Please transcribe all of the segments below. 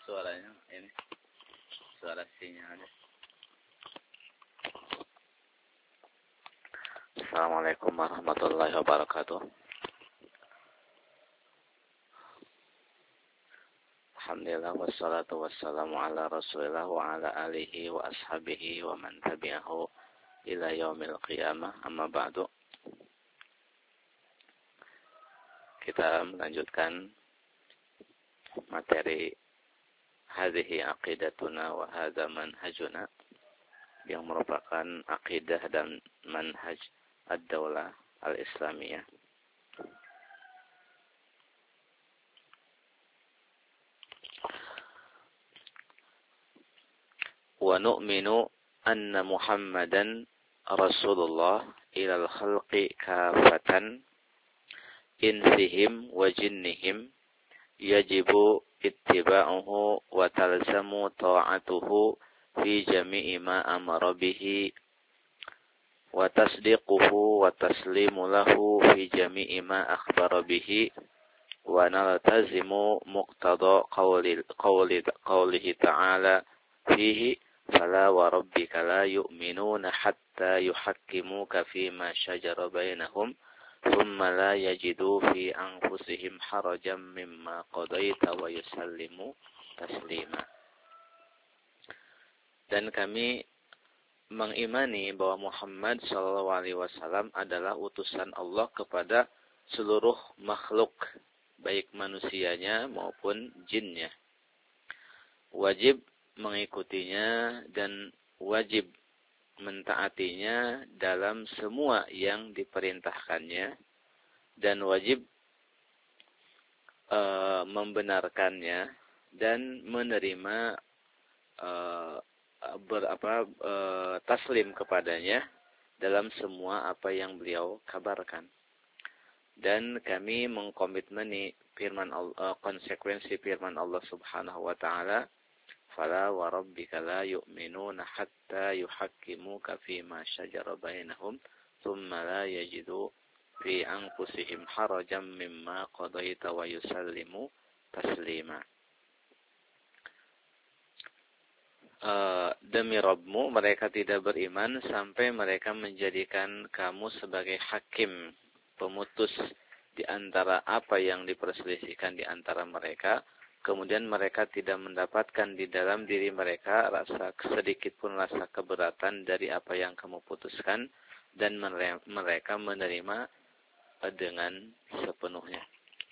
suaranya ini suara sinyalnya. Assalamualaikum warahmatullahi wabarakatuh. Alhamdulillah wassalatu wassalamu ala Rasulillah wa ala alihi wa ashabihi wa man tabi'ahu ila yaumil qiyamah. Amma ba'du. Kita melanjutkan materi hadhihi aqidatuna wa hadha manhajuna, yang merupakan akidah dan manhaj ad-daulah al-islamiyah. Wa nu'minu anna Muhammadan Rasulullah ilal khalqi kafatan insihim wa jinnihim yajibu ittiba'uhu wa talzamu ta'atuhu fi jami'i ma amara bihi wa tasdiquhu wa taslimu lahu fi jami'i ma akhbara bihi wa naltazimu muqtada qawlihi ta'ala fihi fala wa rabbika la yu'minuna hatta yuhakkimuka fima shajara bainahum thumma la yajidu fi anfusihim harajan mimma qadaita wa yusallimu taslima. Dan kami mengimani bahwa Muhammad SAW adalah utusan Allah kepada seluruh makhluk, baik manusianya maupun jinnya. Wajib mengikutinya dan wajib mentaatinya dalam semua yang diperintahkannya, dan wajib membenarkannya dan menerima taslim kepadanya dalam semua apa yang beliau kabarkan. Dan kami mengkomitmeni konsekuensi firman Allah Subhanahu wa taala, fala wa rabbika la yu'minuna hatta yuhakkimuka fima shajara bainahum thumma la yajidu fi anfusihim harajan mimma qadaita wa yusallimu taslima. Demi Rabbmu, mereka tidak beriman sampai mereka menjadikan kamu sebagai hakim, pemutus di antara apa yang diperselisihkan di antara mereka. Kemudian mereka tidak mendapatkan di dalam diri mereka sedikit pun rasa keberatan dari apa yang kamu putuskan, dan mereka menerima dengan sepenuhnya.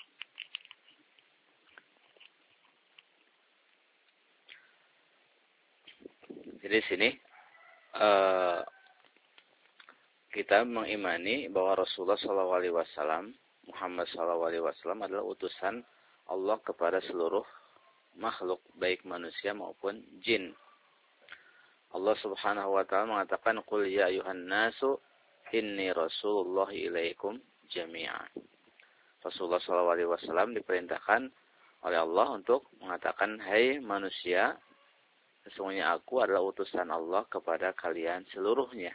Jadi sini kita mengimani bahwa Rasulullah SAW, Muhammad SAW adalah utusan Allah kepada seluruh makhluk, baik manusia maupun jin. Allah Subhanahu wa taala mengatakan, "Qul ya ayuhan nasu inni rasulullah ilaikum jami'a." Rasulullah SAW diperintahkan oleh Allah untuk mengatakan, "Hai manusia, sesungguhnya aku adalah utusan Allah kepada kalian seluruhnya."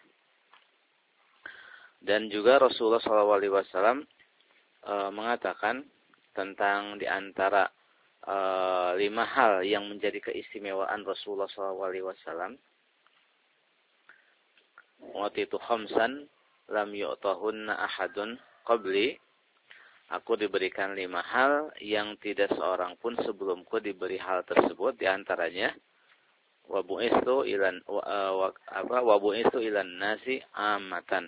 Dan juga Rasulullah SAW mengatakan tentang di antara 5 hal yang menjadi keistimewaan Rasulullah SAW. Watitu khamsan lam yu'tahunna ahadun qabli. Aku diberikan 5 hal yang tidak seorang pun sebelumku diberi hal tersebut. Di antaranya wa bu'istu ilan nasi amatan.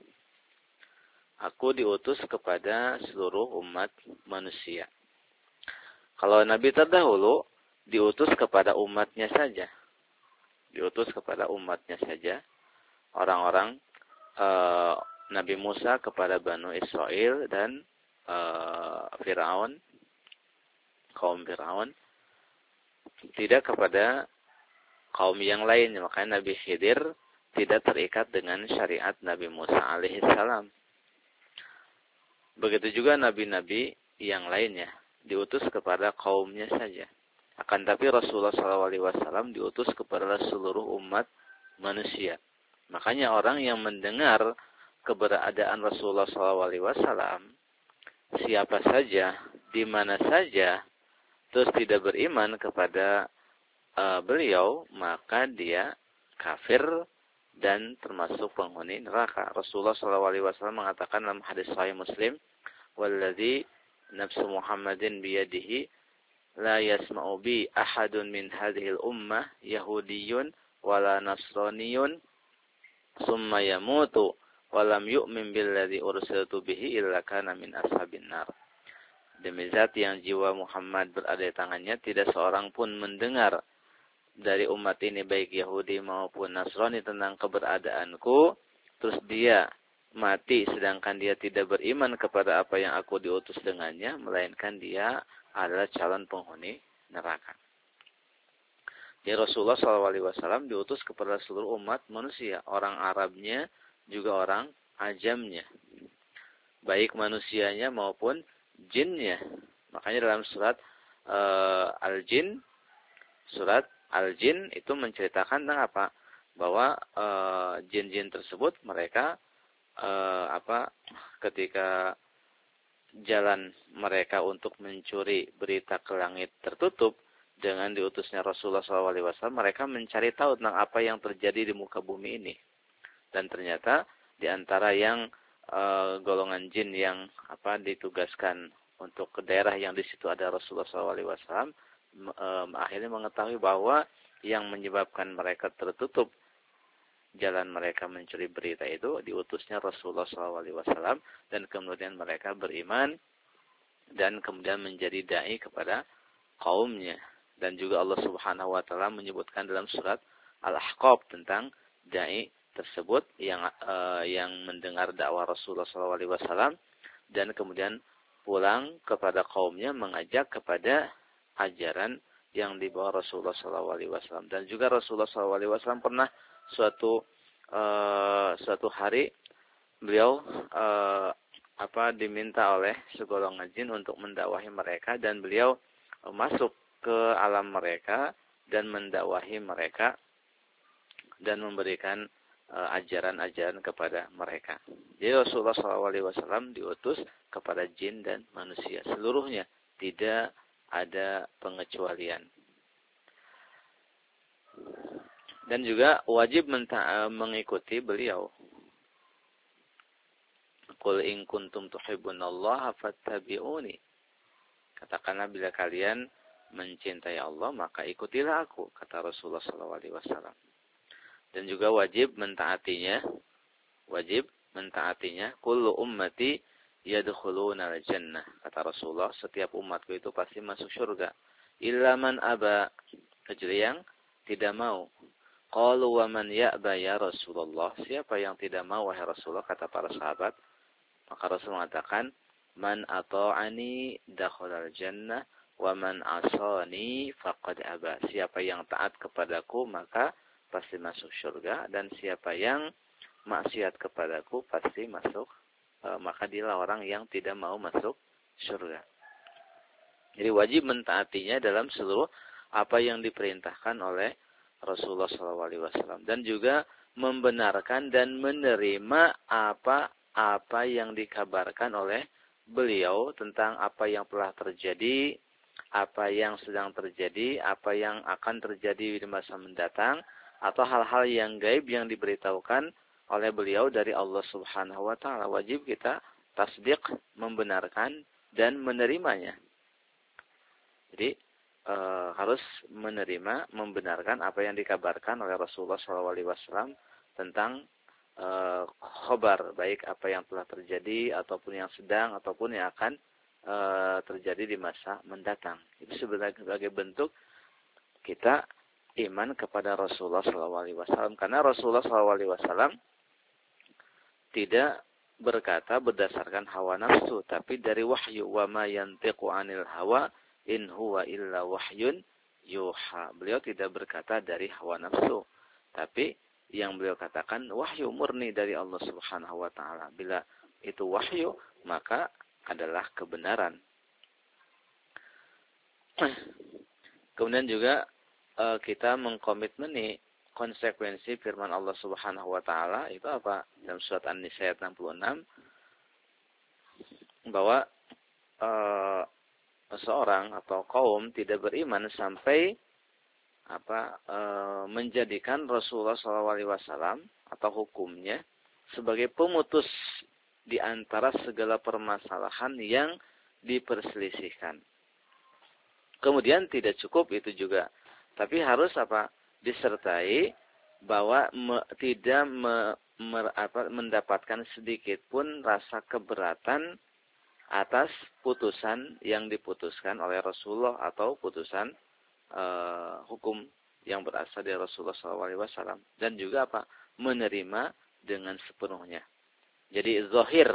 Aku diutus kepada seluruh umat manusia. Kalau Nabi terdahulu diutus kepada umatnya saja. Diutus kepada umatnya saja. Orang-orang Nabi Musa kepada Banu Israel dan Fir'aun, kaum Fir'aun. Tidak kepada kaum yang lain. Makanya Nabi Khidir tidak terikat dengan syariat Nabi Musa alaihissalam. Begitu juga nabi-nabi yang lainnya diutus kepada kaumnya saja. Akan tapi Rasulullah SAW diutus kepada seluruh umat manusia. Makanya orang yang mendengar keberadaan Rasulullah SAW, siapa saja, di mana saja, terus tidak beriman kepada beliau, maka dia kafir dan termasuk penghuni neraka. Rasulullah SAW mengatakan dalam hadis Sahih Muslim, "Walladzi nafsu Muhammadin biyadihi la yasma'u bi ahadun min hadhil ummah yahudiyyun wala nasraniyun summa yamutu walam yu'min billadzi ursiltu bihi illa kana min ashabin nar." Demi zat yang jiwa Muhammad berada di tangannya, tidak seorang pun mendengar dari umat ini baik Yahudi maupun Nasrani tentang keberadaanku, terus dia mati sedangkan dia tidak beriman kepada apa yang aku diutus dengannya, melainkan dia adalah calon penghuni neraka. Jadi Rasulullah SAW diutus kepada seluruh umat manusia, orang Arabnya juga orang Ajamnya, baik manusianya maupun jinnya. Makanya dalam surat Al-Jin, surat Al-Jin itu menceritakan tentang apa? Bahwa jin-jin tersebut mereka ketika jalan mereka untuk mencuri berita ke langit tertutup dengan diutusnya Rasulullah SAW, mereka mencari tahu tentang apa yang terjadi di muka bumi ini. Dan ternyata di antara yang golongan jin yang ditugaskan untuk ke daerah yang di situ ada Rasulullah SAW, akhirnya mengetahui bahwa yang menyebabkan mereka tertutup jalan mereka mencuri berita itu diutusnya Rasulullah SAW, dan kemudian mereka beriman dan kemudian menjadi dai kepada kaumnya. Dan juga Allah Subhanahu wa taala menyebutkan dalam surat Al-Ahqaf tentang dai tersebut yang mendengar dakwah Rasulullah SAW dan kemudian pulang kepada kaumnya mengajak kepada ajaran yang dibawa Rasulullah SAW. Dan juga Rasulullah SAW pernah suatu hari beliau diminta oleh segolongan jin untuk mendakwahi mereka, dan beliau masuk ke alam mereka dan mendakwahi mereka dan memberikan ajaran-ajaran kepada mereka. Jadi Rasulullah SAW diutus kepada jin dan manusia seluruhnya, tidak ada pengecualian. Dan juga wajib mengikuti beliau. Qul in kuntum tuhibbunallaha fattabi'uni. Katakanlah bila kalian mencintai Allah maka ikutilah aku, kata Rasulullah SAW. Dan juga wajib mentaatinya. Kullu ummati yadkhuluna al-jannah. Kata Rasulullah, setiap umatku itu pasti masuk surga. Illa man aba, kecuali yang tidak mau. Qalu wa man ya'ba ya Rasulullah. Siapa yang tidak mau wahai Rasulullah, kata para sahabat. Maka Rasul mengatakan, man ata'ani dakhalal jannah wa man asani faqad aba. Siapa yang taat kepadaku maka pasti masuk surga, dan siapa yang maksiat kepadaku pasti masuk maka dialah orang yang tidak mau masuk surga. Jadi wajib mentaatinya dalam seluruh apa yang diperintahkan oleh Rasulullah SAW, dan juga membenarkan dan menerima apa yang dikabarkan oleh beliau tentang apa yang telah terjadi, apa yang sedang terjadi, apa yang akan terjadi di masa mendatang, atau hal-hal yang gaib yang diberitahukan oleh beliau dari Allah Subhanahu wa taala. Wajib kita tasdik, membenarkan dan menerimanya. Jadi harus menerima, membenarkan apa yang dikabarkan oleh Rasulullah SAW tentang khabar, baik apa yang telah terjadi ataupun yang sedang ataupun yang akan terjadi di masa mendatang. Itu sebagai bentuk kita iman kepada Rasulullah SAW, karena Rasulullah SAW tidak berkata berdasarkan hawa nafsu, tapi dari wahyu. Wa ma yantiqu 'anil hawa in huwa illa wahyun yuha. Beliau tidak berkata dari hawa nafsu, tapi yang beliau katakan wahyu murni dari Allah Subhanahu wa taala. Bila itu wahyu, maka adalah kebenaran. Kemudian juga kita mengkomitmeni konsekuensi firman Allah Subhanahu wa taala itu apa? Dalam surat An-Nisa ayat 66 bahwa seseorang atau kaum tidak beriman sampai menjadikan Rasulullah SAW atau hukumnya sebagai pemutus di antara segala permasalahan yang diperselisihkan. Kemudian tidak cukup itu juga, tapi harus disertai bahwa tidak mendapatkan sedikit pun rasa keberatan atas putusan yang diputuskan oleh Rasulullah atau putusan hukum yang berasal dari Rasulullah SAW, dan juga menerima dengan sepenuhnya. Jadi zahir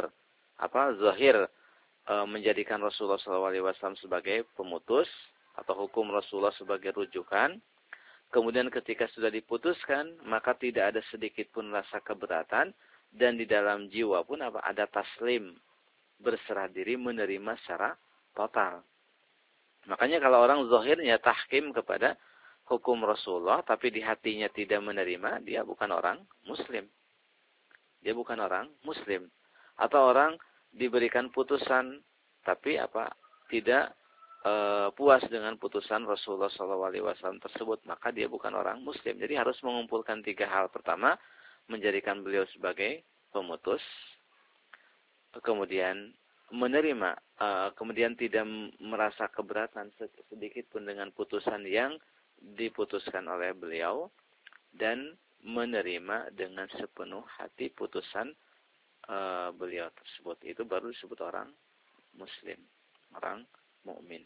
menjadikan Rasulullah SAW sebagai pemutus atau hukum Rasulullah sebagai rujukan. Kemudian ketika sudah diputuskan, maka tidak ada sedikit pun rasa keberatan, dan di dalam jiwa pun ada taslim, berserah diri, menerima secara total. Makanya kalau orang zahirnya tahkim kepada hukum Rasulullah, tapi di hatinya tidak menerima, dia bukan orang Muslim. Dia bukan orang Muslim. Atau orang diberikan putusan, tapi tidak puas dengan putusan Rasulullah SAW tersebut, maka dia bukan orang Muslim. Jadi harus mengumpulkan 3 hal. Pertama, menjadikan beliau sebagai pemutus. Kemudian menerima, kemudian tidak merasa keberatan sedikit pun dengan putusan yang diputuskan oleh beliau, dan menerima dengan sepenuh hati putusan beliau tersebut. Itu baru disebut orang Muslim, orang mukmin.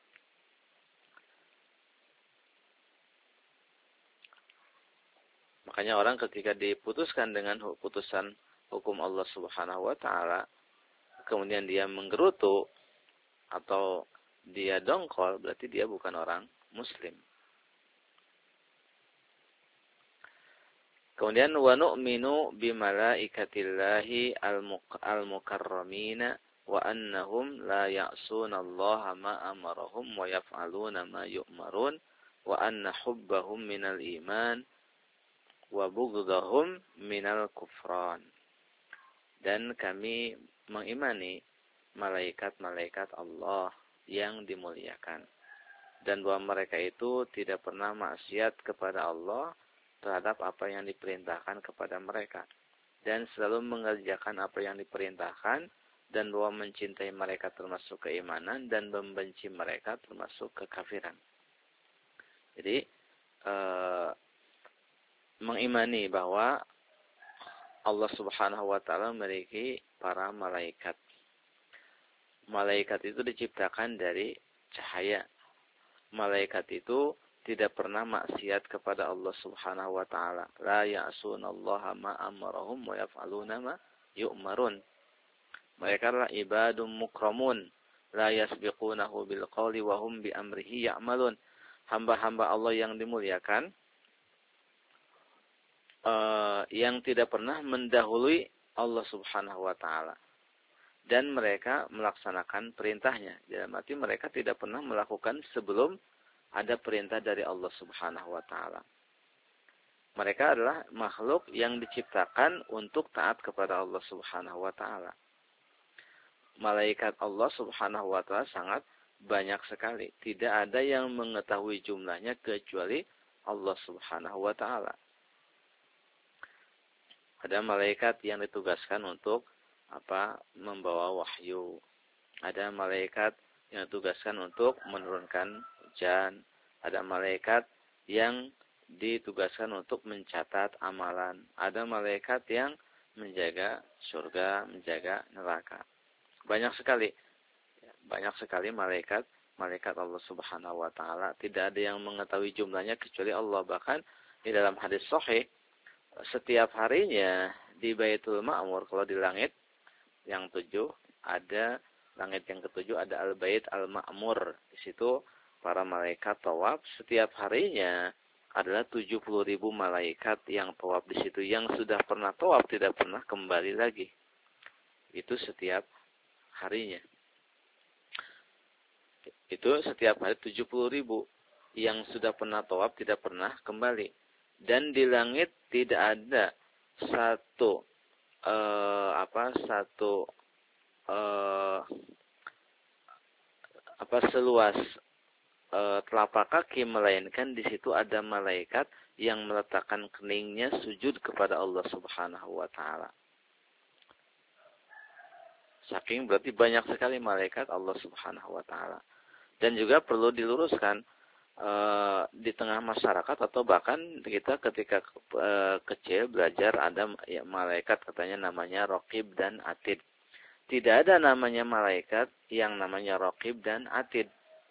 Makanya orang ketika diputuskan dengan putusan hukum Allah Subhanahu wa taala, kemudian dia menggerutu atau dia dongkol, berarti dia bukan orang Muslim. Kemudian wa nu'minu bi malaikatillahi al-mukarramina wa annahum la ya'sunallaha ma amarahum wa yaf'aluna ma yu'marun wa anna hubbahum minal iman wa bughdahum minal kufran. Dan kami mengimani malaikat-malaikat Allah yang dimuliakan, dan bahwa mereka itu tidak pernah maksiat kepada Allah terhadap apa yang diperintahkan kepada mereka, dan selalu mengerjakan apa yang diperintahkan, dan bahwa mencintai mereka termasuk keimanan, dan membenci mereka termasuk kekafiran. Jadi mengimani bahwa Allah Subhanahu wa taala memiliki para malaikat. Malaikat itu diciptakan dari cahaya. Malaikat itu tidak pernah maksiat kepada Allah Subhanahu wa taala. La ya'sunallaha ma amarahum wa yaf'aluna ma yu'marun. Mereka adalah ibadun mukramun, la yasbiqunahu bil qawli wa hum bi amrihi ya'malun. Hamba-hamba Allah yang dimuliakan, yang tidak pernah mendahului Allah Subhanahu wa taala, dan mereka melaksanakan perintahnya. Dalam arti mereka tidak pernah melakukan sebelum ada perintah dari Allah Subhanahu wa taala. Mereka adalah makhluk yang diciptakan untuk taat kepada Allah Subhanahu wa taala. Malaikat Allah Subhanahu wa taala sangat banyak sekali. Tidak ada yang mengetahui jumlahnya kecuali Allah Subhanahu wa taala. Ada malaikat yang ditugaskan untuk membawa wahyu. Ada malaikat yang ditugaskan untuk menurunkan hujan. Ada malaikat yang ditugaskan untuk mencatat amalan. Ada malaikat yang menjaga surga, menjaga neraka. Banyak sekali malaikat Allah Subhanahu wa taala. Tidak ada yang mengetahui jumlahnya kecuali Allah. Bahkan di dalam hadis sahih, setiap harinya di Baitul Ma'mur, kalau di langit yang 7 ada, langit yang ke-7 ada Al-Bait Al-Ma'mur. Di situ para malaikat tawaf. Setiap harinya adalah 70.000 malaikat yang tawaf di situ. Yang sudah pernah tawaf tidak pernah kembali lagi. Itu setiap harinya. Itu setiap hari 70.000 yang sudah pernah tawaf tidak pernah kembali. Dan di langit tidak ada satu seluas telapak kaki, melainkan di situ ada malaikat yang meletakkan keningnya sujud kepada Allah Subhanahu wa taala. Saking berarti banyak sekali malaikat Allah Subhanahu wa taala. Dan juga perlu diluruskan di tengah masyarakat atau bahkan kita ketika kecil belajar ada malaikat katanya namanya Raqib dan Atid. Tidak ada namanya malaikat yang namanya Raqib dan Atid.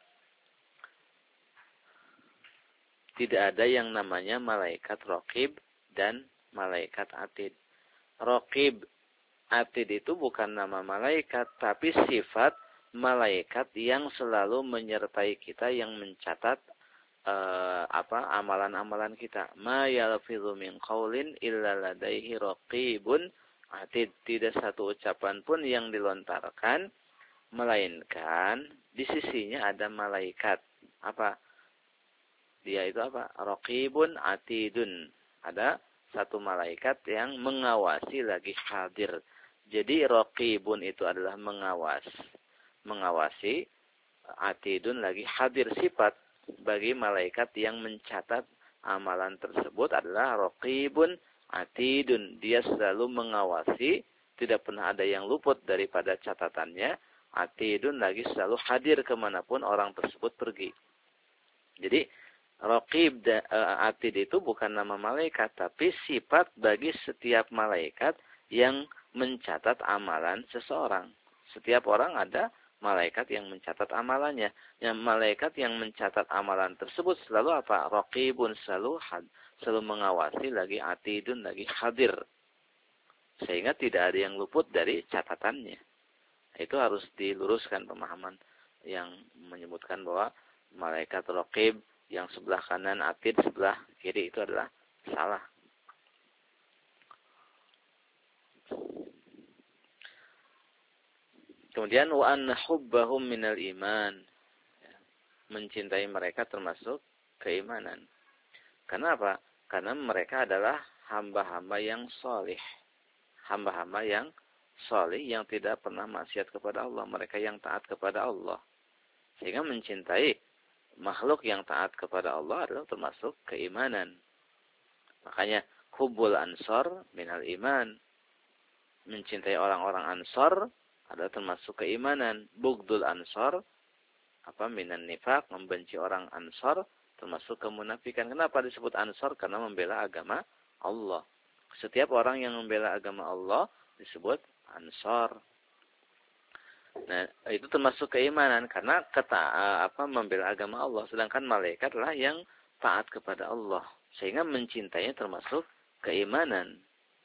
Tidak ada yang namanya malaikat Raqib dan malaikat Atid. Raqib, Atid itu bukan nama malaikat, tapi sifat malaikat yang selalu menyertai kita, yang mencatat amalan-amalan kita. Ma yalfidhu min qaulin illa ladaihi raqibun atid. Tidak satu ucapan pun yang dilontarkan melainkan di sisinya ada malaikat. Dia itu raqibun atidun. Ada satu malaikat yang mengawasi lagi hadir. Jadi raqibun itu adalah mengawasi, atidun lagi hadir. Sifat bagi malaikat yang mencatat amalan tersebut adalah raqibun atidun. Dia selalu mengawasi, tidak pernah ada yang luput daripada catatannya. Atidun lagi selalu hadir kemanapun orang tersebut pergi. Jadi Raqib Atid itu bukan nama malaikat, tapi sifat bagi setiap malaikat yang mencatat amalan seseorang. Setiap orang ada malaikat yang mencatat amalannya. Yang malaikat yang mencatat amalan tersebut selalu Raqibun, selalu mengawasi, lagi Atidun, lagi hadir. Sehingga tidak ada yang luput dari catatannya. Itu harus diluruskan pemahaman yang menyebutkan bahwa malaikat Raqib yang sebelah kanan Atid, sebelah kiri itu adalah salah. Kemudian wa anna hubbahum minal iman. Mencintai mereka termasuk keimanan. Karena apa? Karena mereka adalah hamba-hamba yang solih. Hamba-hamba yang solih, yang tidak pernah maksiat kepada Allah. Mereka yang taat kepada Allah. Sehingga mencintai makhluk yang taat kepada Allah adalah termasuk keimanan. Makanya hubbul ansor minal iman. Mencintai orang-orang ansor adalah termasuk keimanan. Bugdul ansor minan nifaq, membenci orang ansor termasuk kemunafikan. Kenapa disebut ansor? Karena membela agama Allah. Setiap orang yang membela agama Allah disebut ansor. Nah, itu termasuk keimanan karena membela agama Allah. Sedangkan malaikatlah yang taat kepada Allah. Sehingga mencintainya termasuk keimanan.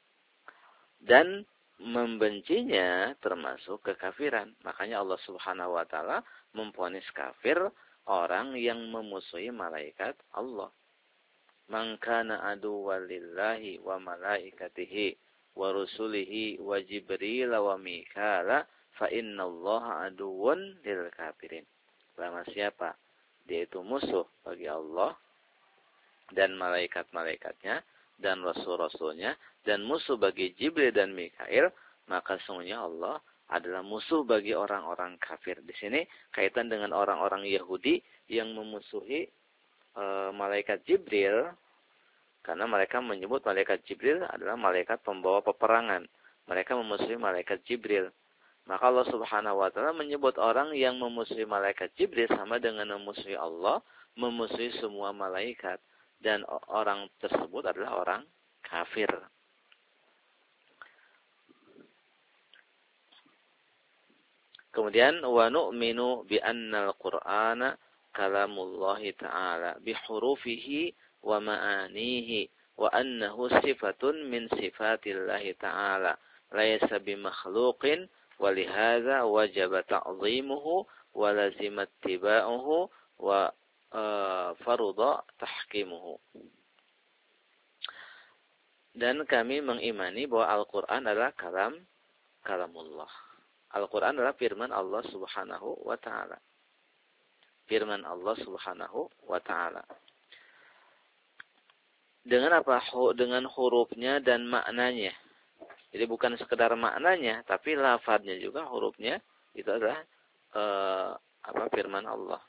Dan membencinya termasuk kekafiran. Makanya Allah Subhanahu wa taala memvonis kafir orang yang memusuhi malaikat Allah. Man kana aduwwan lillahi wa malaikatihi wa rusulihi wa Jibril wa Mikala fa innallaha aduwwun lil kafirin. Barang siapa dia itu musuh bagi Allah dan malaikat-malaikatnya dan rasul-rasulnya dan musuh bagi Jibril dan Mikail, maka sungguhnya Allah adalah musuh bagi orang-orang kafir. Di sini kaitan dengan orang-orang Yahudi yang memusuhi malaikat Jibril, karena mereka menyebut malaikat Jibril adalah malaikat pembawa peperangan. Mereka memusuhi malaikat Jibril. Maka Allah Subhanahu wa taala menyebut orang yang memusuhi malaikat Jibril sama dengan memusuhi Allah, memusuhi semua malaikat, dan orang tersebut adalah orang kafir. Kemudian wa nu'minu bi annal Qur'ana kalamullahi ta'ala bi hurufihi wa ma'anihi wa annahu sifatun min sifatillahi ta'ala laysa bi makhluqin wa lihadza wajaba ta'zimuhu wa lazima ittiba'uhu wa farudha tahkimuhu. Dan kami mengimani bahwa Al-Qur'an adalah kalamullah. Al-Quran adalah firman Allah Subhanahu wa ta'ala. Firman Allah Subhanahu wa ta'ala. Dengan apa? Dengan hurufnya dan maknanya. Jadi bukan sekedar maknanya, tapi lafadznya juga, hurufnya itu adalah firman Allah.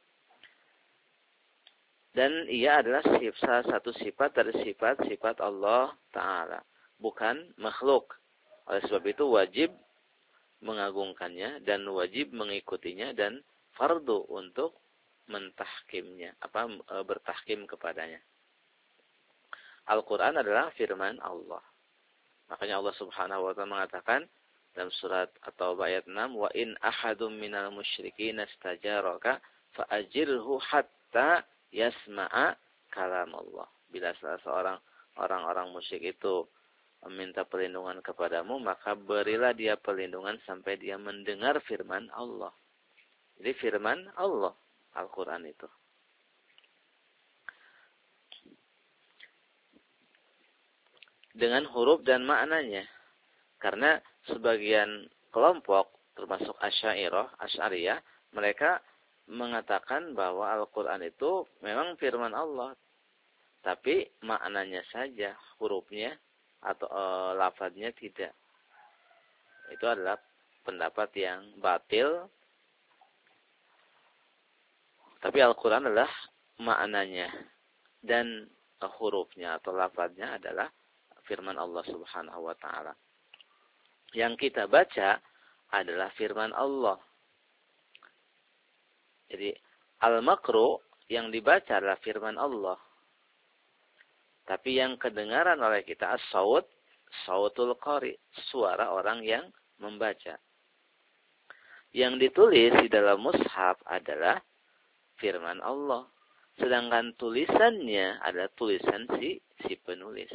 Dan ia adalah salah satu sifat dari sifat-sifat Allah Ta'ala. Bukan makhluk. Oleh sebab itu wajib mengagungkannya dan wajib mengikutinya dan fardu untuk mentahkimnya, bertahkim kepadanya. Al-Quran adalah firman Allah. Makanya Allah Subhanahu wa Ta'ala mengatakan dalam surat At-Taubah ayat 6, wa in ahadum minal musyrikin istajaraka fa'ajirhu hatta yasma'a kalam Allah. Bila salah seorang orang-orang musyrik itu meminta perlindungan kepadamu, maka berilah dia perlindungan sampai dia mendengar firman Allah. Jadi firman Allah, Al-Quran itu. Dengan huruf dan maknanya. Karena sebagian kelompok, termasuk Asy'ariyah, mereka mengatakan bahwa Al-Quran itu memang firman Allah. Tapi maknanya saja, hurufnya atau lafadznya tidak. Itu adalah pendapat yang batil. Tapi Al-Quran adalah maknanya. Dan hurufnya atau lafadznya adalah firman Allah Subhanahu wa Ta'ala. Yang kita baca adalah firman Allah. Jadi al-makru yang dibaca adalah firman Allah. Tapi yang kedengaran oleh kita as-saut, sautul qari, suara orang yang membaca. Yang ditulis di dalam mushaf adalah firman Allah. Sedangkan tulisannya adalah tulisan si penulis.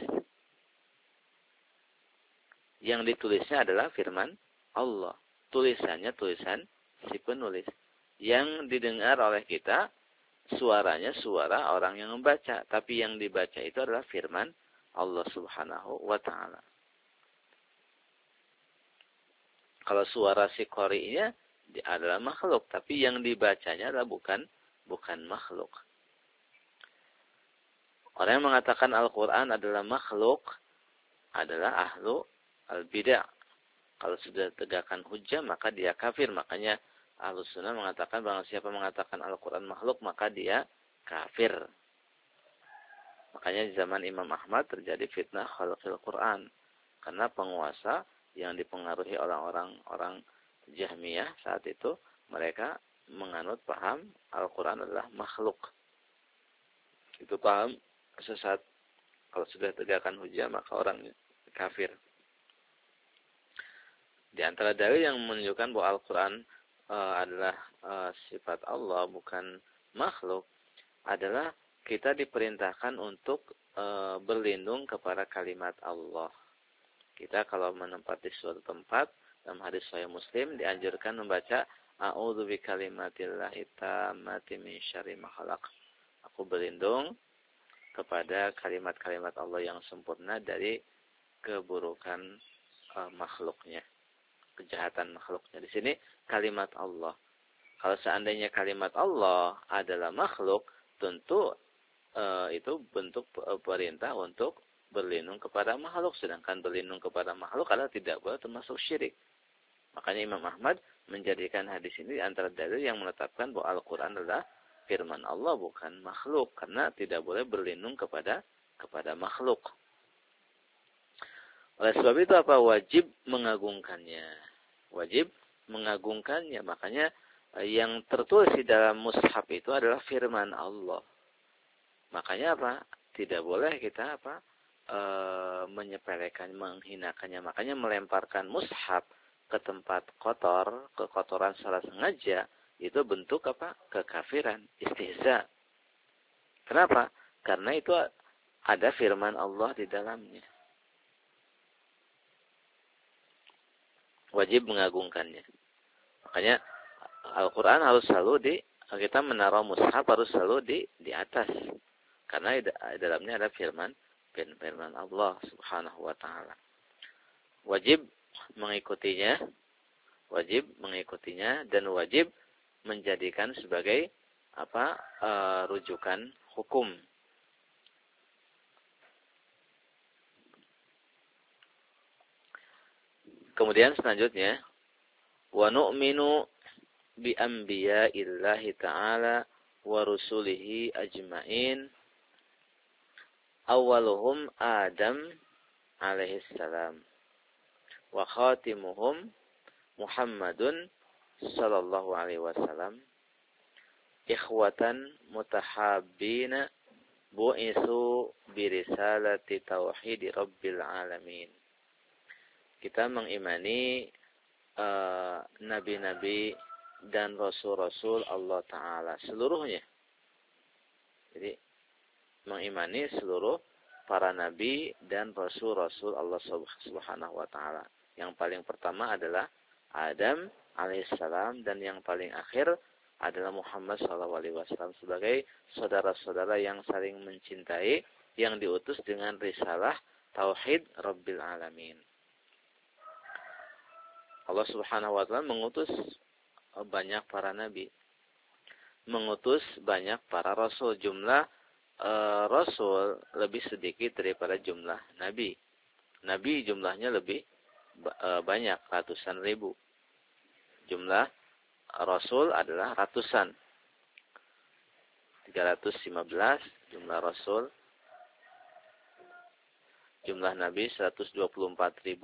Yang ditulisnya adalah firman Allah. Tulisannya tulisan si penulis. Yang didengar oleh kita, suaranya suara orang yang membaca. Tapi yang dibaca itu adalah firman Allah Subhanahu wa Ta'ala. Kalau suara si qari'nya adalah makhluk. Tapi yang dibacanya adalah bukan makhluk. Orang yang mengatakan Al-Quran adalah makhluk adalah ahlu al-bid'ah. Kalau sudah tegakkan hujjah maka dia kafir. Makanya Ahlus Sunnah mengatakan bahwa siapa mengatakan Al-Quran makhluk maka dia kafir. Makanya di zaman Imam Ahmad terjadi fitnah khalqil Quran. Karena penguasa yang dipengaruhi orang Jahmiyah saat itu, mereka menganut paham Al-Quran adalah makhluk. Itu paham sesat. Kalau sudah tegakkan hujjah maka orang kafir. Di antara dalil yang menunjukkan bahwa Al-Quran adalah sifat Allah, bukan makhluk, adalah kita diperintahkan untuk berlindung kepada kalimat Allah. Kita kalau menempati suatu tempat, dalam hadis Sahih Muslim, dianjurkan membaca A'udzu bikalimatillahi tammati min syarri ma khalaq. Aku berlindung kepada kalimat-kalimat Allah yang sempurna dari keburukan makhluknya. Kejahatan makhluknya. Di sini kalimat Allah. Kalau seandainya kalimat Allah adalah makhluk, tentu itu bentuk perintah untuk berlindung kepada makhluk. Sedangkan berlindung kepada makhluk adalah tidak boleh termasuk syirik. Makanya Imam Ahmad menjadikan hadis ini antara dalil yang menetapkan bahwa Al-Quran adalah firman Allah, bukan makhluk. Karena tidak boleh berlindung kepada makhluk. Oleh sebab itu wajib mengagungkannya. Wajib mengagungkannya. Makanya yang tertulis di dalam mushaf itu adalah firman Allah. Makanya tidak boleh kita menyepelekan, menghinakannya. Makanya melemparkan mushaf ke tempat kotor, kekotoran salah sengaja, itu bentuk kekafiran, istihza. Kenapa? Karena itu ada firman Allah di dalamnya. Wajib mengagungkannya. Makanya Al-Quran harus selalu kita menaruh mushaf harus selalu di atas. Karena di dalamnya ada firman Allah Subhanahu wa Ta'ala. Wajib mengikutinya dan wajib menjadikan sebagai rujukan hukum. Kemudian selanjutnya, wa nu'minu bi anbiya'illahi ta'ala wa rusulihi ajma'in. Awaluhum Adam alaihi salam wa khatimuhum Muhammadun sallallahu alaihi wasallam. Ikhwatan mutahabbina bu'isu birisalati tauhid rabbil alamin. Kita mengimani nabi-nabi dan rasul-rasul Allah Ta'ala seluruhnya. Jadi mengimani seluruh para nabi dan rasul-rasul Allah Subhanahu wa Ta'ala. Yang paling pertama adalah Adam alaihissalam, dan yang paling akhir adalah Muhammad SAW sebagai saudara-saudara yang saling mencintai, yang diutus dengan risalah tauhid Rabbil Alamin. Allah Subhanahu wa Ta'ala mengutus banyak para nabi, mengutus banyak para rasul. Jumlah rasul lebih sedikit daripada jumlah nabi. Nabi jumlahnya lebih banyak, ratusan ribu. Jumlah rasul adalah ratusan. 315 jumlah rasul. Jumlah nabi 124.000.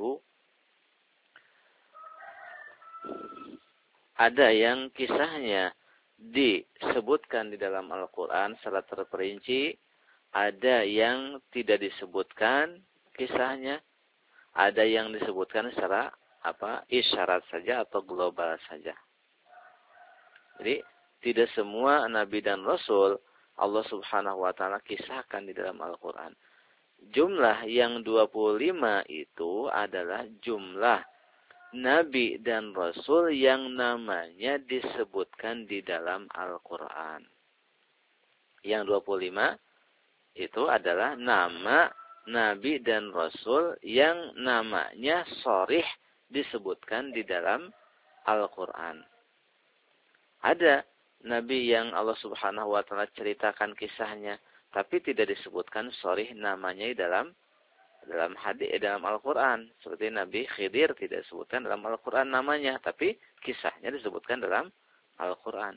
Ada yang kisahnya disebutkan di dalam Al-Quran secara terperinci, ada yang tidak disebutkan kisahnya, ada yang disebutkan secara isyarat saja atau global saja. Jadi tidak semua nabi dan rasul Allah Subhanahu wa Ta'ala kisahkan di dalam Al-Quran. Jumlah yang 25 itu adalah jumlah nabi dan rasul yang namanya disebutkan di dalam Al-Quran. Yang 25 itu adalah nama nabi dan rasul yang namanya sharih disebutkan di dalam Al-Quran. Ada nabi yang Allah Subhanahu wa Ta'ala ceritakan kisahnya, tapi tidak disebutkan sharih namanya dalam hadis, dalam Al-Quran. Seperti Nabi Khidir tidak disebutkan dalam Al-Quran namanya, tapi kisahnya disebutkan dalam Al-Quran.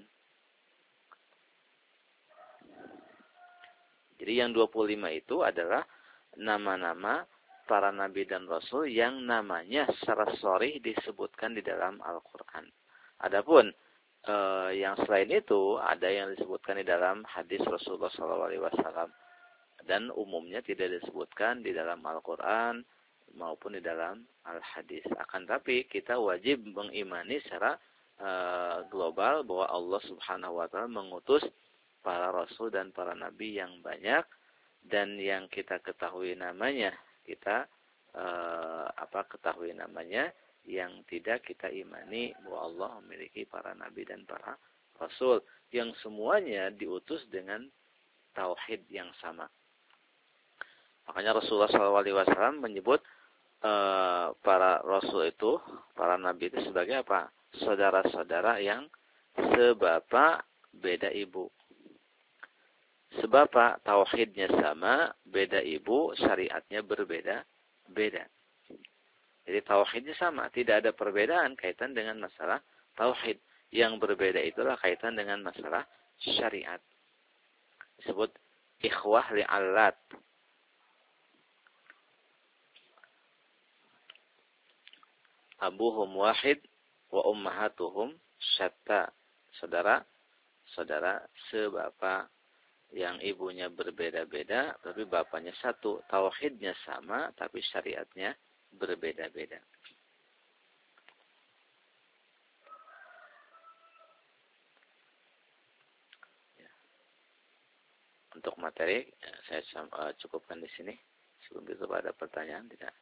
Jadi yang 25 itu adalah nama-nama para nabi dan rasul yang namanya secara sharih disebutkan di dalam Al-Quran. Adapun yang selain itu ada yang disebutkan di dalam hadis Rasulullah SAW. Dan umumnya tidak disebutkan di dalam Al-Quran maupun di dalam Al-Hadis. Akan tapi kita wajib mengimani secara global bahwa Allah Subhanahu wa Ta'ala mengutus para rasul dan para nabi yang banyak, dan yang kita ketahui namanya, kita ketahui namanya, yang tidak kita imani bahwa Allah memiliki para nabi dan para rasul yang semuanya diutus dengan tauhid yang sama. Makanya Rasulullah SAW menyebut para rasul itu, para nabi itu sebagai apa? Saudara-saudara yang sebapak beda ibu. Sebapak tauhidnya sama, beda ibu, syariatnya berbeda-beda. Jadi tauhidnya sama, tidak ada perbedaan kaitan dengan masalah tauhid. Yang berbeda itulah kaitan dengan masalah syariat. Disebut ikhwah li'allat. Abuhum wahid wa ummahatuhum syatta. Saudara sebapak yang ibunya berbeda-beda tapi bapaknya satu. Tauhidnya sama tapi syariatnya berbeda-beda. Untuk materi saya cukupkan di sini. Sebelum itu ada pertanyaan tidak?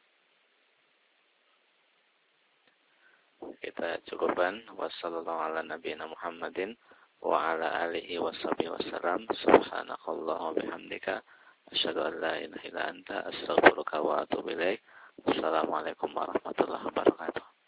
Kita cukupkan. Wassallallahu ala nabiyina Muhammadin wa ala alihi washabihi wasallam. Subhanakallahumma bihamdika asyhadu an la ilaha illa anta astaghfiruka wa atubu ilaik. Wassalamualaikum warahmatullahi wabarakatuh.